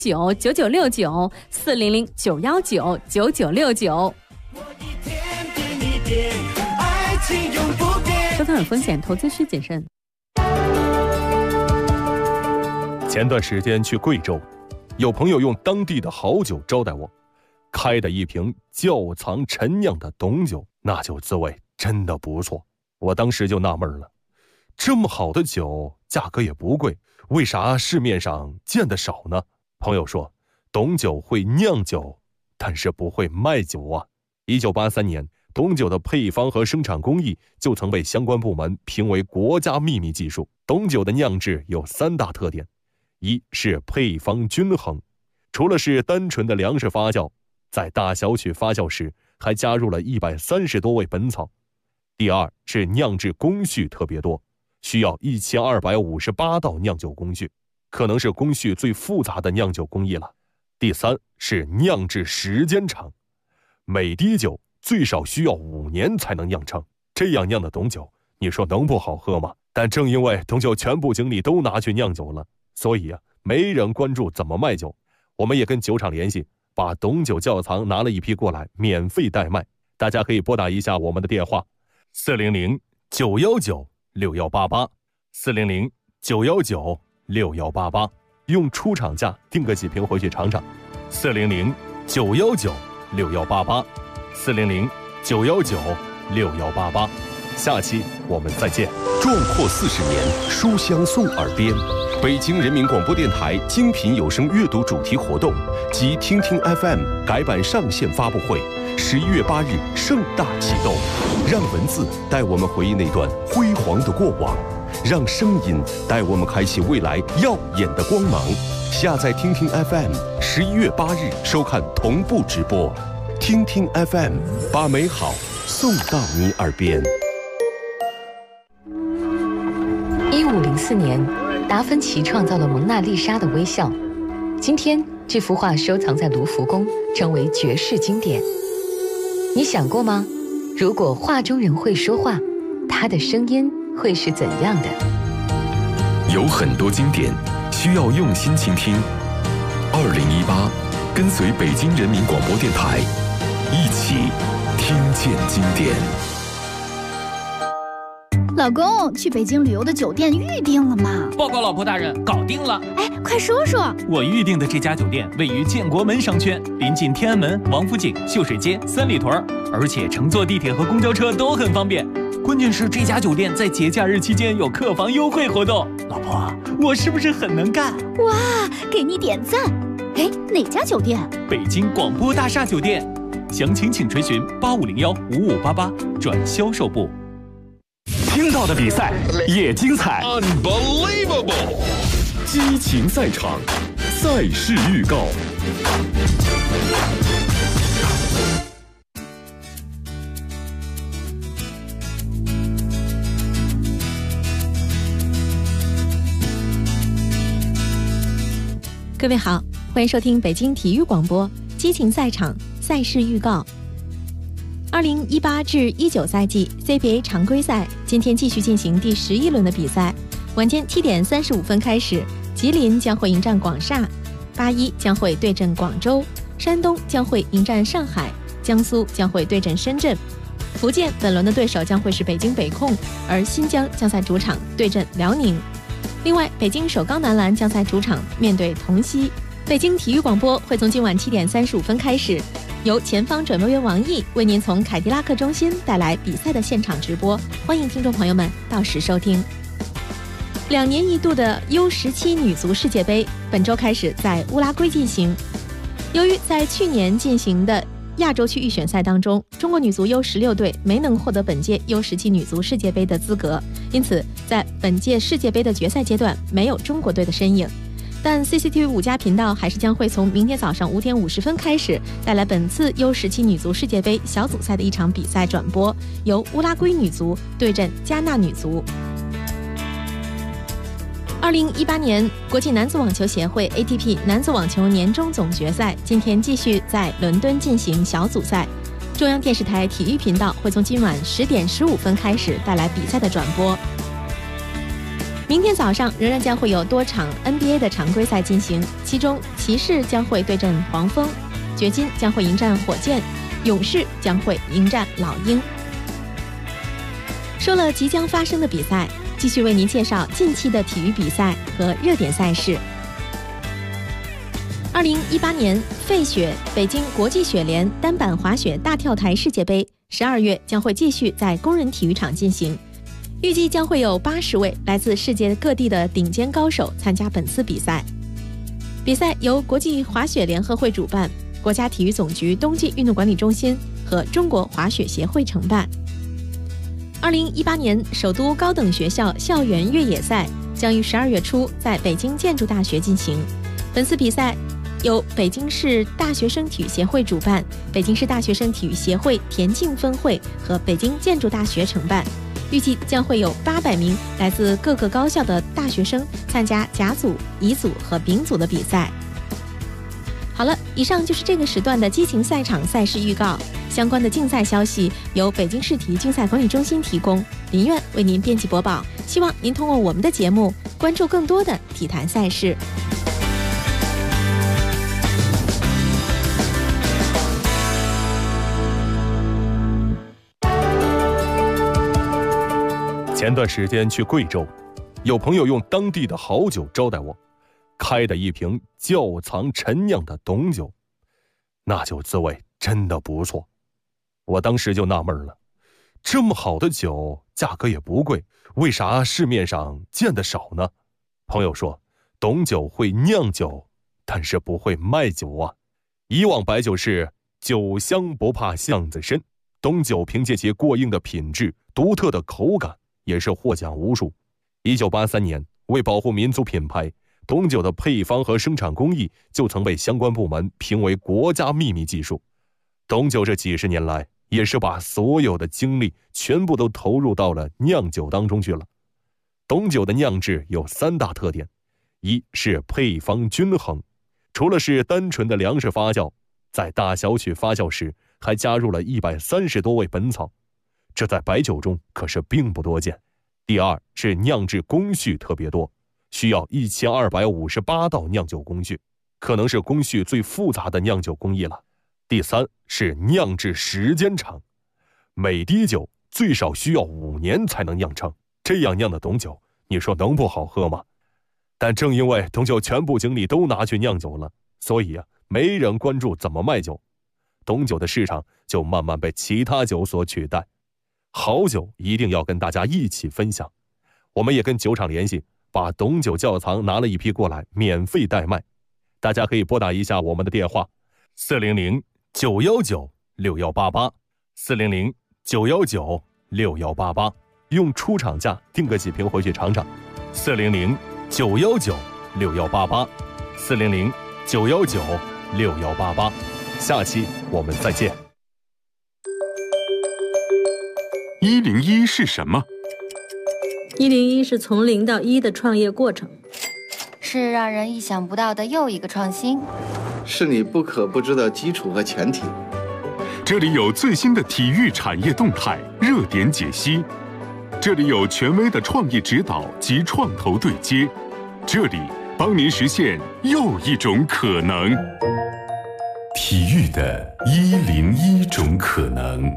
9969-400-919-9969。收藏有风险，投资需谨慎。 前段时间去贵州，有朋友用当地的好酒招待我，开的一瓶窖藏陈酿的董酒，那酒滋味真的不错。我当时就纳闷了，这么好的酒，价格也不贵，为啥市面上见得少呢？朋友说，董酒会酿酒，但是不会卖酒啊。1983年，董酒的配方和生产工艺就曾被相关部门评为国家秘密技术。董酒的酿制有3大特点：一是配方均衡，除了是单纯的粮食发酵，在大小曲发酵时还加入了130多味本草。第二是酿制工序特别多，需要1258道酿酒工序，可能是工序最复杂的酿酒工艺了。第三是酿制时间长，每滴酒最少需要5年才能酿成，这样酿的董酒，你说能不好喝吗？但正因为董酒全部精力都拿去酿酒了，所以没人关注怎么卖酒。我们也跟酒厂联系，把董酒窖藏拿了一批过来，免费代卖。大家可以拨打一下我们的电话：400-919-6188，400-919-6188，用出厂价订个几瓶回去尝尝。400-919-6188，400-919-6188。下期我们再见。 壮阔40年，书香送耳边。北京人民广播电台精品有声阅读主题活动及听听 FM 改版上线发布会，11月8日盛大启动。让文字带我们回忆那段辉煌的过往，让声音带我们开启未来耀眼的光芒。下载听听 FM，11月8日收看同步直播。听听 FM， 把美好送到你耳边。 1504年，达芬奇创造了蒙娜丽莎的微笑。今天，这幅画收藏在卢浮宫，成为绝世经典。你想过吗？如果画中人会说话，他的声音会是怎样的？ 有很多经典需要用心倾听。2018，跟随北京人民广播电台，一起听见经典。 老公，去北京旅游的酒店预定了吗？ 报告老婆大人，搞定了。 哎，快说说。 我预定的这家酒店位于建国门商圈，临近天安门、王府井、秀水街、三里屯，而且乘坐地铁和公交车都很方便。关键是这家酒店在节假日期间有客房优惠活动。老婆，我是不是很能干？ 哇，给你点赞。哎，哪家酒店？ 北京广播大厦酒店。详情请垂询8501-5588转销售部。 听到的比赛也精彩 Unbelievable， 激情赛场，赛事预告。 各位好，欢迎收听北京体育广播激情赛场赛事预告。2018至19赛季 CBA 常规赛今天继续进行第11轮的比赛，晚间7点35分开始，吉林将会迎战广厦，81将会对阵广州，山东将会迎战上海，江苏将会对阵深圳，福建本轮的对手将会是北京北控，而新疆将在主场对阵辽宁。另外，北京首钢男篮将在主场面对同曦。北京体育广播会从今晚7点35分开始，由前方转播员王毅为您从凯迪拉克中心带来比赛的现场直播，欢迎听众朋友们到时收听。2年一度的 U17 女足世界杯本周开始在乌拉圭进行。由于在去年进行的亚洲区预选赛当中，中国女足 U16 队没能获得本届 U17 女足世界杯的资格，因此在本届世界杯的决赛阶段没有中国队的身影。但 CCTV 5+频道还是将会从明天早上5点50分开始带来本次 U17 女足世界杯小组赛的一场比赛转播，由乌拉圭女足对阵加纳女足。2018年国际男子网球协会 ATP 男子网球年终总决赛今天继续在伦敦进行小组赛，中央电视台体育频道会从今晚10点15分开始带来比赛的转播。 明天早上仍然将会有多场 NBA 的常规赛进行，其中骑士将会对阵黄蜂，掘金将会迎战火箭，勇士将会迎战老鹰。说了即将发生的比赛，继续为您介绍近期的体育比赛和热点赛事。2018年费雪北京国际雪联单板滑雪大跳台世界杯12月将会继续在工人体育场进行，预计将会有80位来自世界各地的顶尖高手参加本次比赛。比赛由国际滑雪联合会主办，国家体育总局冬季运动管理中心和中国滑雪协会承办。2018年首都高等学校校园越野赛将于12月初在北京建筑大学进行。本次比赛由北京市大学生体育协会主办，北京市大学生体育协会田径分会和北京建筑大学承办，预计将会有800名来自各个高校的大学生参加甲组、乙组和丙组的比赛。好了，以上就是这个时段的激情赛场赛事预告。相关的竞赛消息由北京市体育竞赛管理中心提供，林苑为您编辑播报。希望您通过我们的节目关注更多的体坛赛事。 前段时间去贵州，有朋友用当地的好酒招待我，开的一瓶窖藏陈酿的董酒，那酒滋味真的不错。我当时就纳闷了，这么好的酒价格也不贵，为啥市面上见得少呢？朋友说，董酒会酿酒，但是不会卖酒啊。以往白酒是酒香不怕巷子深，董酒凭借其过硬的品质、独特的口感，也是获奖无数。1983年，为保护民族品牌，董酒的配方和生产工艺就曾被相关部门评为国家秘密技术。董酒这几十年来，也是把所有的精力全部都投入到了酿酒当中去了。董酒的酿制有3大特点：一是配方均衡，除了是单纯的粮食发酵，在大小曲发酵时还加入了130多味本草，这在白酒中可是并不多见。第二是酿制工序特别多，需要1258道酿酒工序，可能是工序最复杂的酿酒工艺了。第三是酿制时间长，每滴酒最少需要5年才能酿成，这样酿的董酒，你说能不好喝吗？但正因为董酒全部精力都拿去酿酒了，所以没人关注怎么卖酒，董酒的市场就慢慢被其他酒所取代。好酒一定要跟大家一起分享，我们也跟酒厂联系，把董酒窖藏拿了一批过来，免费代卖。大家可以拨打一下我们的电话400-919-6188，400-919-6188，用出厂价订个几瓶回去尝尝。400-919-6188，400-919-6188。下期我们再见。 101是什么 ？101是从0到1的创业过程， 是让人意想不到的又一个创新， 是你不可不知的基础和前提。 这里有最新的体育产业动态、热点解析，这里有权威的创业指导及创投对接，这里帮您实现又一种可能。体育的101种可能。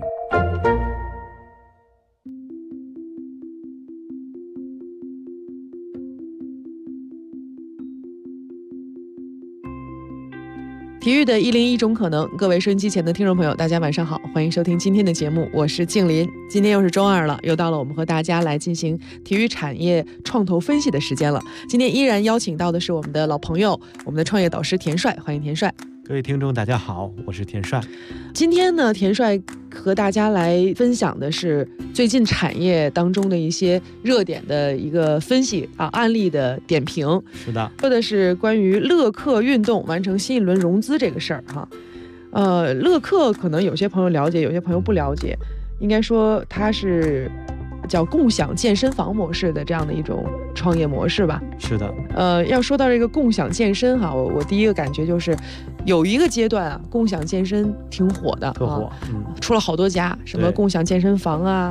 体育的101种可能，各位收音机前的听众朋友，大家晚上好，欢迎收听今天的节目，我是静林。今天又是周二了，又到了我们和大家来进行体育产业创投分析的时间了。今天依然邀请到的是我们的老朋友，我们的创业导师田帅，欢迎田帅。 各位听众大家好，我是田帅。 今天呢，田帅和大家来分享的是最近产业当中的一些热点的一个分析案例的点评。 是的， 说的是关于乐客运动完成新一轮融资这个事儿哈。乐客可能有些朋友了解，有些朋友不了解，应该说它是叫共享健身房模式的这样的一种创业模式吧。 是的。 要说到这个共享健身哈，我第一个感觉就是有一个阶段共享健身挺火的， 特火， 出了好多家，什么共享健身房啊，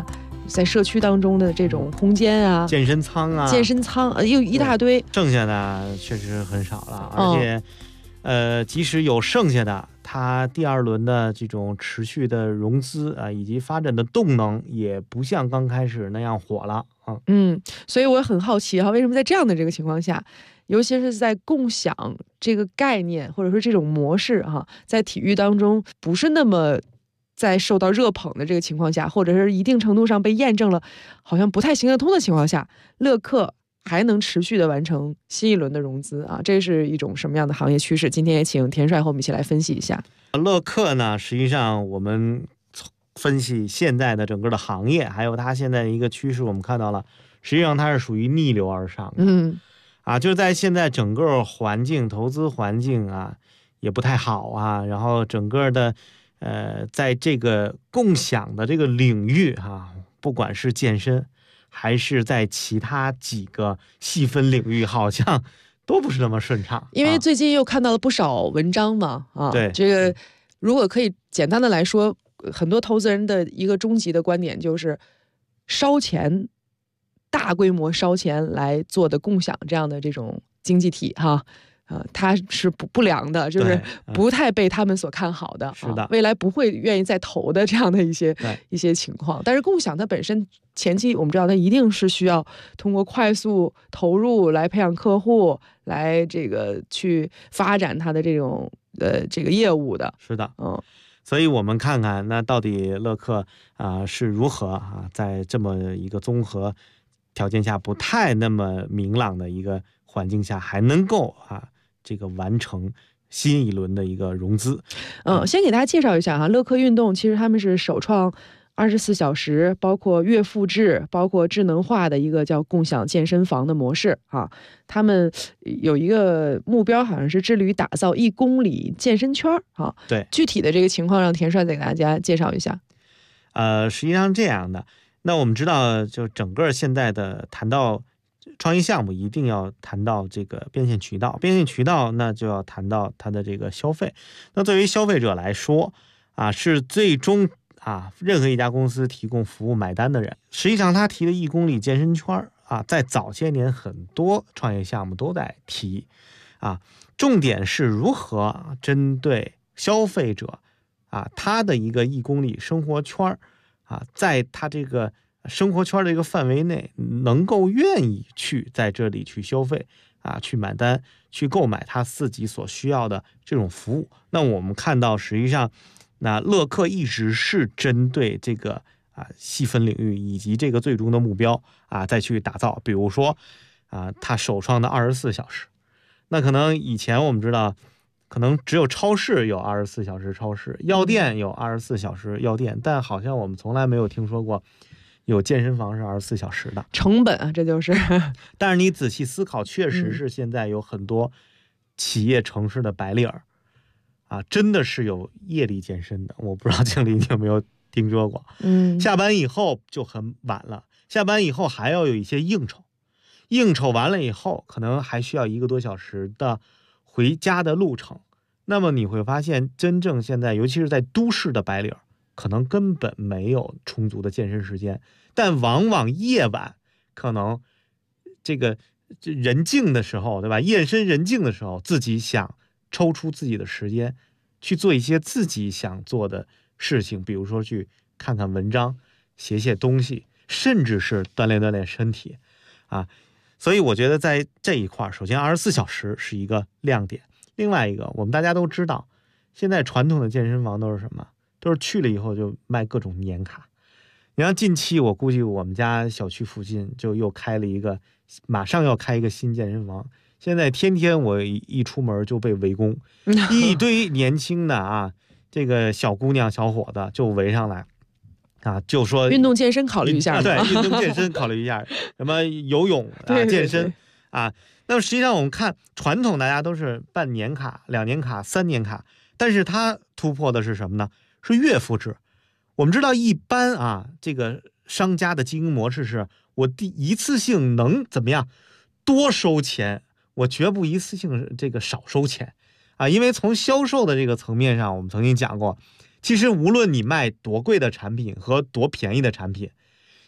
在社区当中的这种空间啊， 健身舱啊， 又一大堆， 剩下的确实很少了，而且即使有剩下的，它第二轮的这种持续的融资啊，以及发展的动能也不像刚开始那样火了啊。 所以我很好奇为什么在这样的这个情况下，尤其是在共享这个概念或者说这种模式在体育当中不是那么在受到热捧的这个情况下，或者是一定程度上被验证了好像不太行得通的情况下，乐客还能持续的完成新一轮的融资这是一种什么样的行业趋势？今天也请田帅和我们一起来分析一下。 乐客呢，实际上我们分析现在的整个的行业，还有它现在的一个趋势，我们看到了，实际上它是属于逆流而上的。就是在现在整个环境、投资环境也不太好然后整个的在这个共享的这个领域不管是健身还是在其他几个细分领域，好像都不是那么顺畅。 因为最近又看到了不少文章嘛对， 这个如果可以简单的来说，很多投资人的一个终极的观点就是烧钱，大规模烧钱来做的共享这样的这种经济体它是不良的，就是不太被他们所看好的， 是的， 未来不会愿意再投的这样的一些情况。但是共享它本身前期我们知道它一定是需要通过快速投入来培养客户，来这个去发展它的这种这个业务的。 是的，所以我们看看那到底乐客是如何在这么一个综合条件下不太那么明朗的一个环境下，还能够这个完成新一轮的一个融资。 先给大家介绍一下乐客运动，其实他们是首创24小时，包括月付制，包括智能化的一个叫共享健身房的模式他们有一个目标，好像是致力于打造1公里健身圈对， 具体的这个情况让田帅再给大家介绍一下。 实际上这样的，那我们知道，就整个现在的谈到创业项目，一定要谈到这个变现渠道，变现渠道那就要谈到它的这个消费。那作为消费者来说是最终任何一家公司提供服务买单的人。实际上他提的1公里健身圈在早些年很多创业项目都在提重点是如何针对消费者他的一个1公里生活圈在他这个生活圈的一个范围内，能够愿意去在这里去消费去买单，去购买他自己所需要的这种服务。那我们看到实际上那乐客一直是针对这个细分领域以及这个最终的目标再去打造。比如说他首创的24小时，那可能以前我们知道可能只有超市有24小时超市，药店有24小时药店，但好像我们从来没有听说过有健身房是24小时的。 成本这就是但是你仔细思考，确实是现在有很多企业城市的白领真的是有夜里健身的。我不知道经理你有没有听说过下班以后就很晚了，下班以后还要有一些应酬完了以后可能还需要1个多小时的回家的路程。那么你会发现，真正现在尤其是在都市的白领可能根本没有充足的健身时间，但往往夜晚可能这个人静的时候，对吧？夜深人静的时候，自己想抽出自己的时间去做一些自己想做的事情，比如说去看看文章，写写东西，甚至是锻炼锻炼身体所以我觉得在这一块，首先24小时是一个亮点。另外一个，我们大家都知道，现在传统的健身房都是什么？都是去了以后就卖各种年卡。你像近期我估计我们家小区附近就又开了一个，马上要开一个新健身房。现在天天我一出门就被围攻，一堆年轻的这个小姑娘小伙子就围上来就说运动健身考虑一下。 对，运动健身考虑一下，什么游泳健身那么实际上我们看传统大家都是办年卡、2年卡、3年卡，但是它突破的是什么呢？是月付制。我们知道一般这个商家的经营模式是我一次性能怎么样多收钱，我绝不一次性这个少收钱因为从销售的这个层面上，我们曾经讲过，其实无论你卖多贵的产品和多便宜的产品，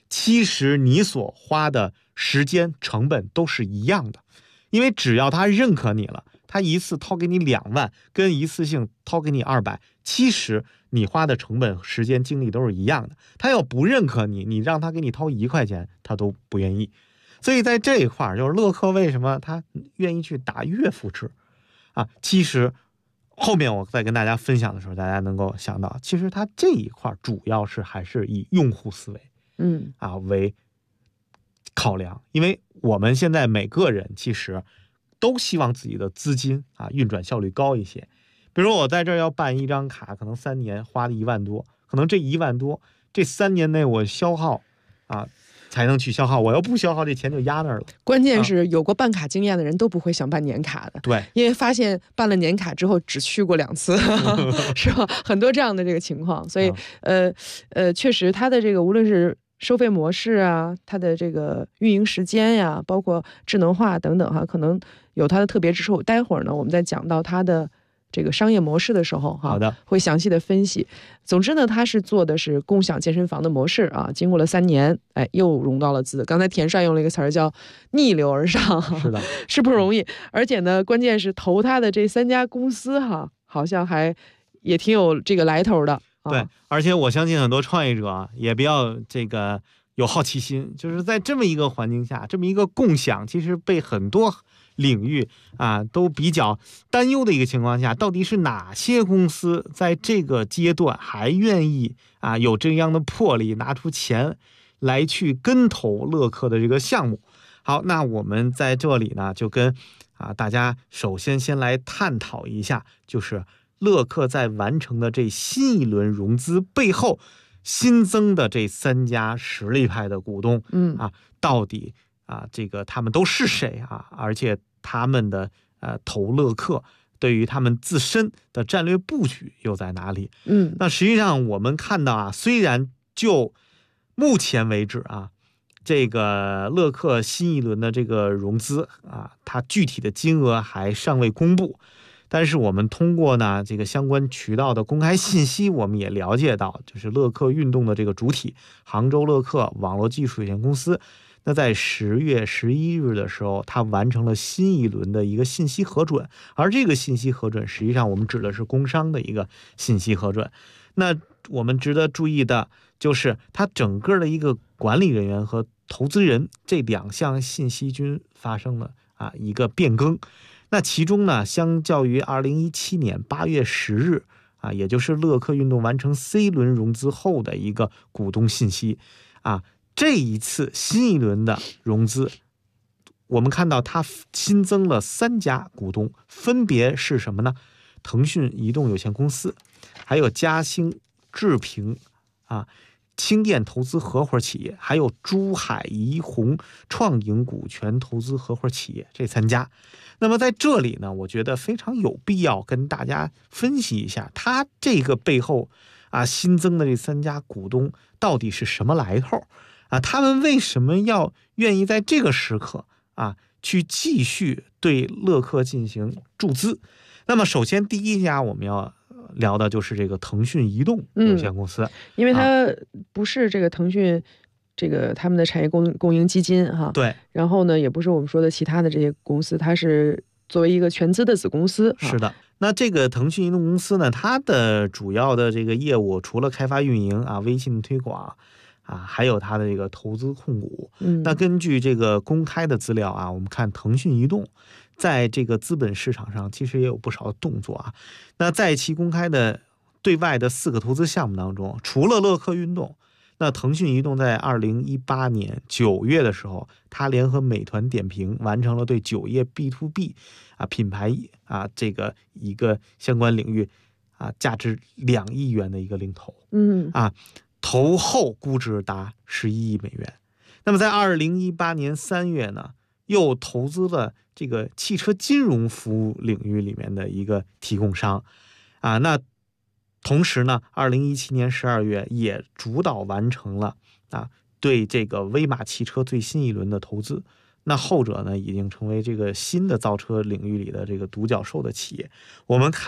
其实你所花的时间成本都是一样的，因为只要他认可你了，他一次掏给你2万，跟一次性掏给你200，其实你花的成本、时间、精力都是一样的。他要不认可你，你让他给你掏1块钱，他都不愿意。所以在这一块，就是乐客为什么他愿意去打月付制啊？其实后面我再跟大家分享的时候，大家能够想到，其实他这一块主要是还是以用户思维，为考量，因为我们现在每个人其实都希望自己的资金运转效率高一些。比如我在这儿要办一张卡，可能3年花了1万多，可能这1万多，这3年内我消耗才能去消耗，我要不消耗，这钱就压那儿了。 关键是有过办卡经验的人都不会想办年卡的， 对， 因为发现办了年卡之后只去过2次，是吧？很多这样的这个情况，所以确实它的这个无论是收费模式啊，它的这个运营时间呀，包括智能化等等可能有它的特别之处。待会儿呢，我们在讲到它的这个商业模式的时候好的， 会详细的分析。总之呢，它是做的是共享健身房的模式经过了3年，又融到了资。刚才田帅用了一个词儿叫逆流而上， 是的， 是不容易。而且呢，关键是投他的这3家公司好像还也挺有这个来头的。 对，而且我相信很多创业者也比较这个有好奇心，就是在这么一个环境下，这么一个共享，其实被很多领域都比较担忧的一个情况下，到底是哪些公司在这个阶段还愿意有这样的魄力拿出钱来去跟投乐客的这个项目？好，那我们在这里呢就跟大家首先来探讨一下，就是乐客在完成的这新一轮融资背后新增的这3家实力派的股东，到底这个他们都是谁而且他们的投乐客对于他们自身的战略布局又在哪里？那实际上我们看到虽然就目前为止这个乐客新一轮的这个融资它具体的金额还尚未公布，但是我们通过呢这个相关渠道的公开信息，我们也了解到，就是乐客运动的这个主体杭州乐客网络技术有限公司，那在10月11日的时候，它完成了新一轮的一个信息核准，而这个信息核准实际上我们指的是工商的一个信息核准。那我们值得注意的就是它整个的一个管理人员和投资人这2项信息均发生了一个变更。那其中呢，相较于2017年8月10日也就是乐客运动完成 C 轮融资后的一个股东信息这一次新一轮的融资，我们看到它新增了3家股东，分别是什么呢？腾讯移动有限公司，还有嘉兴智平轻电投资合伙企业，还有珠海怡宏创盈股权投资合伙企业，这3家。那么在这里呢，我觉得非常有必要跟大家分析一下，它这个背后新增的这3家股东到底是什么来头他们为什么要愿意在这个时刻去继续对乐客进行注资？那么首先第一家我们要聊的就是这个腾讯移动有限公司， 因为它不是这个腾讯这个他们的产业共赢基金对， 然后呢也不是我们说的其他的这些公司，它是作为一个全资的子公司。 是的，那这个腾讯移动公司呢，它的主要的这个业务除了开发运营微信推广还有它的这个投资控股。那根据这个公开的资料我们看腾讯移动在这个资本市场上其实也有不少的动作那在其公开的对外的4个投资项目当中，除了乐客运动，那腾讯移动在2018年9月的时候，它联合美团点评完成了对酒业 B2B 品牌这个一个相关领域价值2亿元的一个领投。投后估值达11亿美元。那么在2018年3月呢，又投资了这个汽车金融服务领域里面的一个提供商那同时呢2017年12月也主导完成了对这个威马汽车最新一轮的投资。那后者呢已经成为这个新的造车领域里的这个独角兽的企业。我们看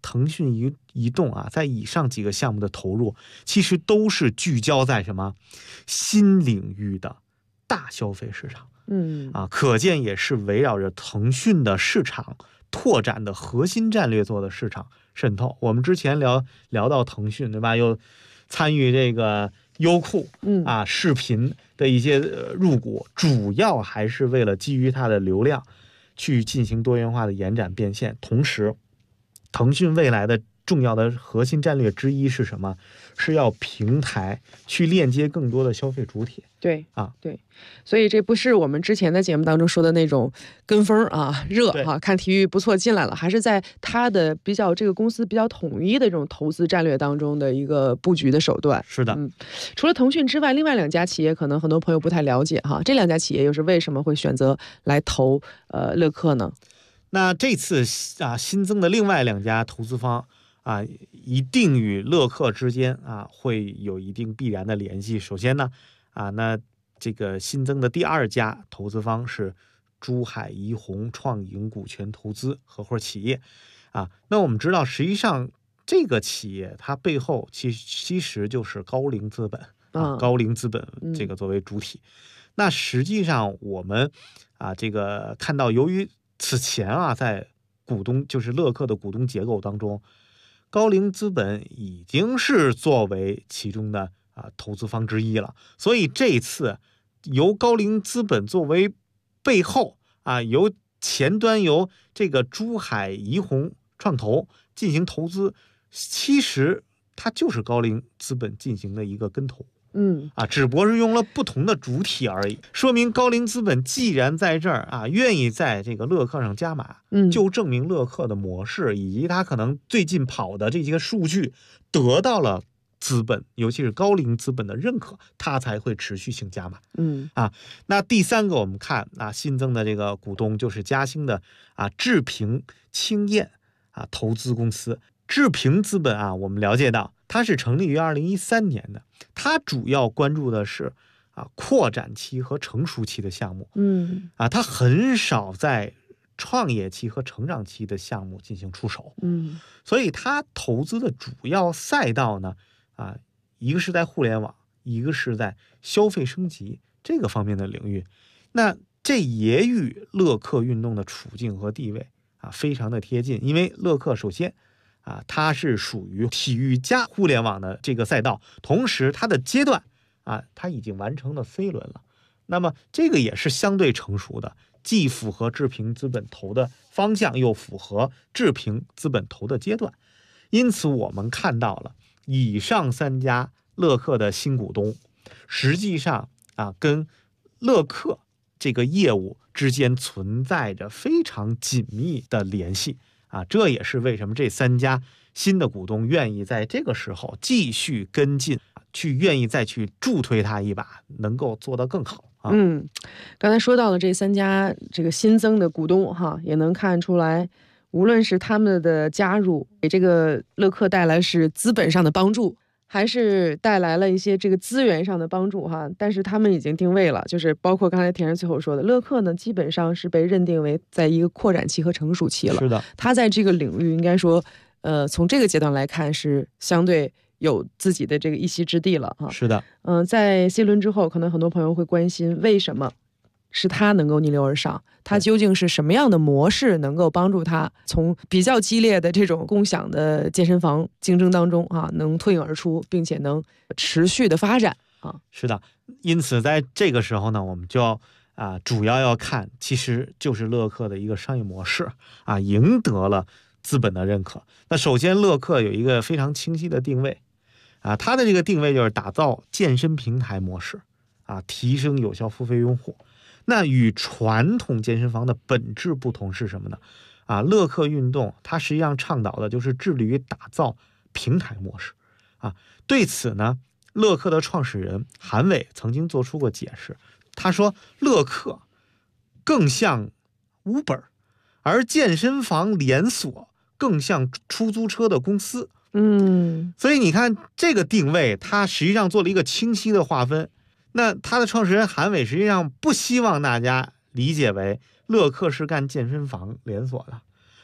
腾讯移动啊，在以上几个项目的投入，其实都是聚焦在什么新领域的大消费市场。可见也是围绕着腾讯的市场拓展的核心战略做的市场渗透。我们之前聊到腾讯，对吧？又参与这个优酷视频的一些入股，主要还是为了基于它的流量去进行多元化的延展变现。同时，腾讯未来的重要的核心战略之一是什么？是要平台去链接更多的消费主体。 对，所以这不是我们之前的节目当中说的那种跟风热看体育不错进来了，还是在它的这个公司比较统一的这种投资战略当中的一个布局的手段。 是的， 除了腾讯之外，另外2家企业可能很多朋友不太了解这2家企业又是为什么会选择来投乐客呢？ 那这次新增的另外2家投资方一定与乐客之间会有一定必然的联系。首先呢那这个新增的第2家投资方是珠海怡宏创盈股权投资合伙企业那我们知道，实际上这个企业它背后其实就是高瓴资本高瓴资本这个作为主体。那实际上我们这个看到，由于此前在股东就是乐客的股东结构当中，高瓴资本已经是作为其中的投资方之一了，所以这一次由高瓴资本作为背后由前端由这个珠海怡宏创投进行投资，其实它就是高瓴资本进行的一个跟投。只不过是用了不同的主体而已，说明高瓴资本既然在这儿愿意在这个乐客上加码，就证明乐客的模式以及它可能最近跑的这些个数据得到了资本，尤其是高瓴资本的认可，它才会持续性加码。那第3个我们看新增的这个股东就是嘉兴的智平青燕投资公司。智平资本我们了解到它是成立于2013年的，它主要关注的是扩展期和成熟期的项目。它很少在创业期和成长期的项目进行出手。所以它投资的主要赛道呢一个是在互联网，一个是在消费升级这个方面的领域。那这也与乐客运动的处境和地位非常的贴近，因为乐客首先它是属于体育加互联网的这个赛道，同时它的阶段它已经完成了 C 轮了，那么这个也是相对成熟的，既符合智平资本投的方向，又符合智平资本投的阶段。因此我们看到了以上3家乐客的新股东，实际上跟乐客这个业务之间存在着非常紧密的联系这也是为什么这3家新的股东愿意在这个时候继续跟进，愿意再去助推他一把，能够做得更好。 刚才说到了这3家这个新增的股东也能看出来，无论是他们的加入给这个乐客带来是资本上的帮助，还是带来了一些这个资源上的帮助但是他们已经定位了，就是包括刚才田人最后说的，乐客呢基本上是被认定为在一个扩展期和成熟期了。 是的， 他在这个领域应该说从这个阶段来看是相对有自己的这个一席之地了是的， 在 C 轮之后，可能很多朋友会关心为什么是他能够逆流而上，他究竟是什么样的模式能够帮助他从比较激烈的这种共享的健身房竞争当中能脱颖而出，并且能持续的发展是的，因此在这个时候呢，我们就要主要要看，其实就是乐客的一个商业模式赢得了资本的认可。那首先乐客有一个非常清晰的定位它的这个定位就是打造健身平台模式提升有效付费用户。那与传统健身房的本质不同是什么呢？乐客运动它实际上倡导的就是致力于打造平台模式对此呢，乐客的创始人韩伟曾经做出过解释，他说乐客更像 Uber， 而健身房连锁更像出租车的公司。所以你看这个定位，它实际上做了一个清晰的划分。那他的创始人韩伟实际上不希望大家理解为乐客是干健身房连锁的，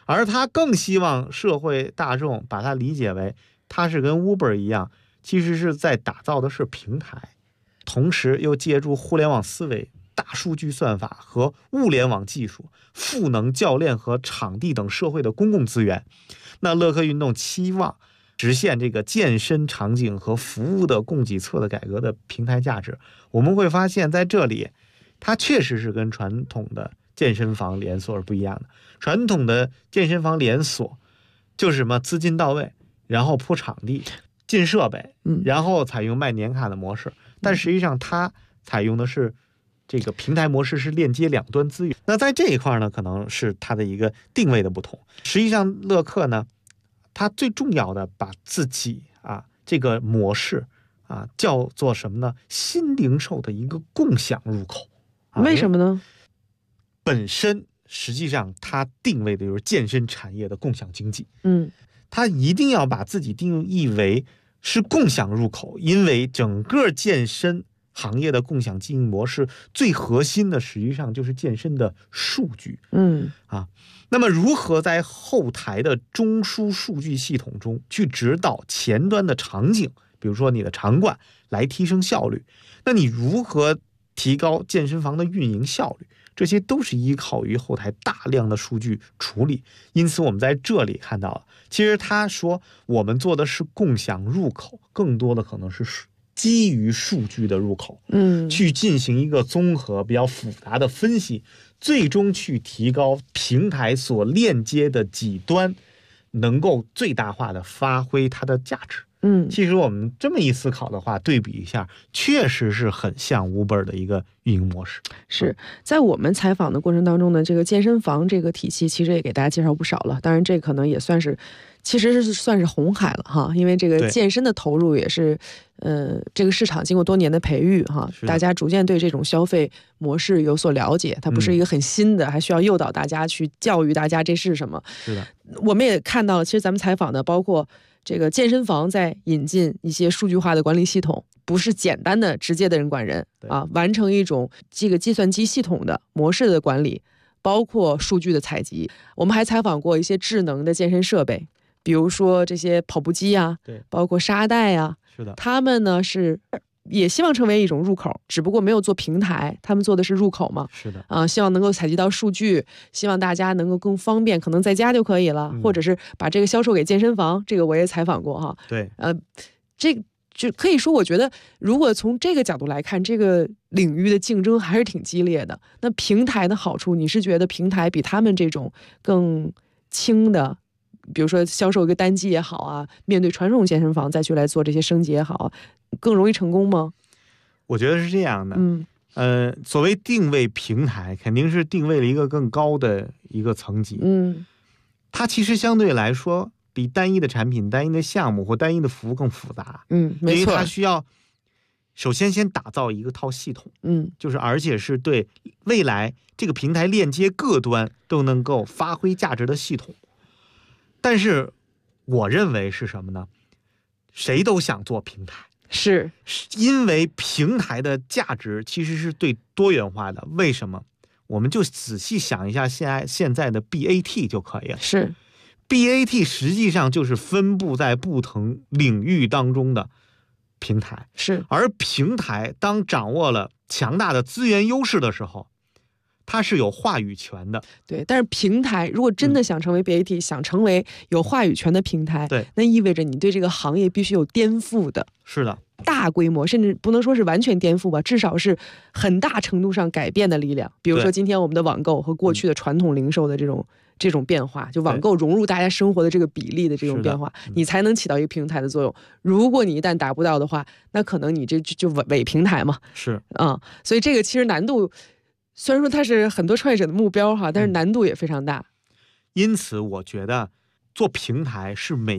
而他更希望社会大众把它理解为，他是跟 Uber 一样，其实是在打造的是平台，同时又借助互联网思维、大数据算法和物联网技术，赋能教练和场地等社会的公共资源。那乐客运动期望实现这个健身场景和服务的供给侧的改革的平台价值。我们会发现在这里，它确实是跟传统的健身房连锁是不一样的。传统的健身房连锁就是什么资金到位，然后铺场地、进设备，然后采用卖年卡的模式。但实际上它采用的是这个平台模式，是链接两端资源。那在这一块呢，可能是它的一个定位的不同。实际上乐客呢，它最重要的把自己这个模式叫做什么呢？新零售的一个共享入口。 为什么呢？ 本身实际上它定位的就是健身产业的共享经济。它一定要把自己定义为是共享入口，因为整个健身行业的共享经营模式最核心的实际上就是健身的数据。那么如何在后台的中枢数据系统中去指导前端的场景，比如说你的场馆，来提升效率？那你如何提高健身房的运营效率？这些都是依靠于后台大量的数据处理。因此我们在这里看到了，其实他说我们做的是共享入口，更多的可能是基于数据的入口，去进行一个综合比较复杂的分析，最终去提高平台所链接的几端能够最大化的发挥它的价值。其实我们这么一思考的话，对比一下，确实是很像 Uber 的一个运营模式。 是在我们采访的过程当中呢，这个健身房这个体系其实也给大家介绍不少了。当然，这可能也算是，其实是算是红海了哈，因为这个健身的投入也是，这个市场经过多年的培育哈，大家逐渐对这种消费模式有所了解，它不是一个很新的，还需要诱导大家去教育大家这是什么。 是的， 我们也看到了，其实咱们采访的包括这个健身房在引进一些数据化的管理系统，不是简单的直接的人管人完成一种这个计算机系统的模式的管理，包括数据的采集。我们还采访过一些智能的健身设备，比如说这些跑步机包括沙袋是的， 他们呢是也希望成为一种入口，只不过没有做平台，他们做的是入口嘛。 是的， 希望能够采集到数据，希望大家能够更方便，可能在家就可以了，或者是把这个销售给健身房，这个我也采访过哈。 对， 这就可以说，我觉得如果从这个角度来看，这个领域的竞争还是挺激烈的。那平台的好处，你是觉得平台比他们这种更轻的，比如说销售一个单机也好面对传统健身房再去来做这些升级也好，更容易成功吗？ 我觉得是这样的。所谓定位平台，肯定是定位了一个更高的一个层级。它其实相对来说比单一的产品、单一的项目或单一的服务更复杂。 没错， 因为它需要首先打造一个套系统。就是而且是对未来这个平台链接各端都能够发挥价值的系统。但是我认为是什么呢？谁都想做平台， 是因为平台的价值其实是对多元化的。为什么？我们就仔细想一下现在的 BAT 就可以了。 是 BAT 实际上就是分布在不同领域当中的平台。 是， 而平台当掌握了强大的资源优势的时候，它是有话语权的。 对，但是平台如果真的想成为 BAT，想成为有话语权的平台， 对， 那意味着你对这个行业必须有颠覆的。 是的， 大规模，甚至不能说是完全颠覆吧，至少是很大程度上改变的力量。比如说今天我们的网购和过去的传统零售的这种变化，就网购融入大家生活的这个比例的这种变化，你才能起到一个平台的作用。如果你一旦达不到的话，那可能你这就伪平台嘛。 是所以这个其实难度，虽然说它是很多创业者的目标但是难度也非常大。 因此我觉得做平台是每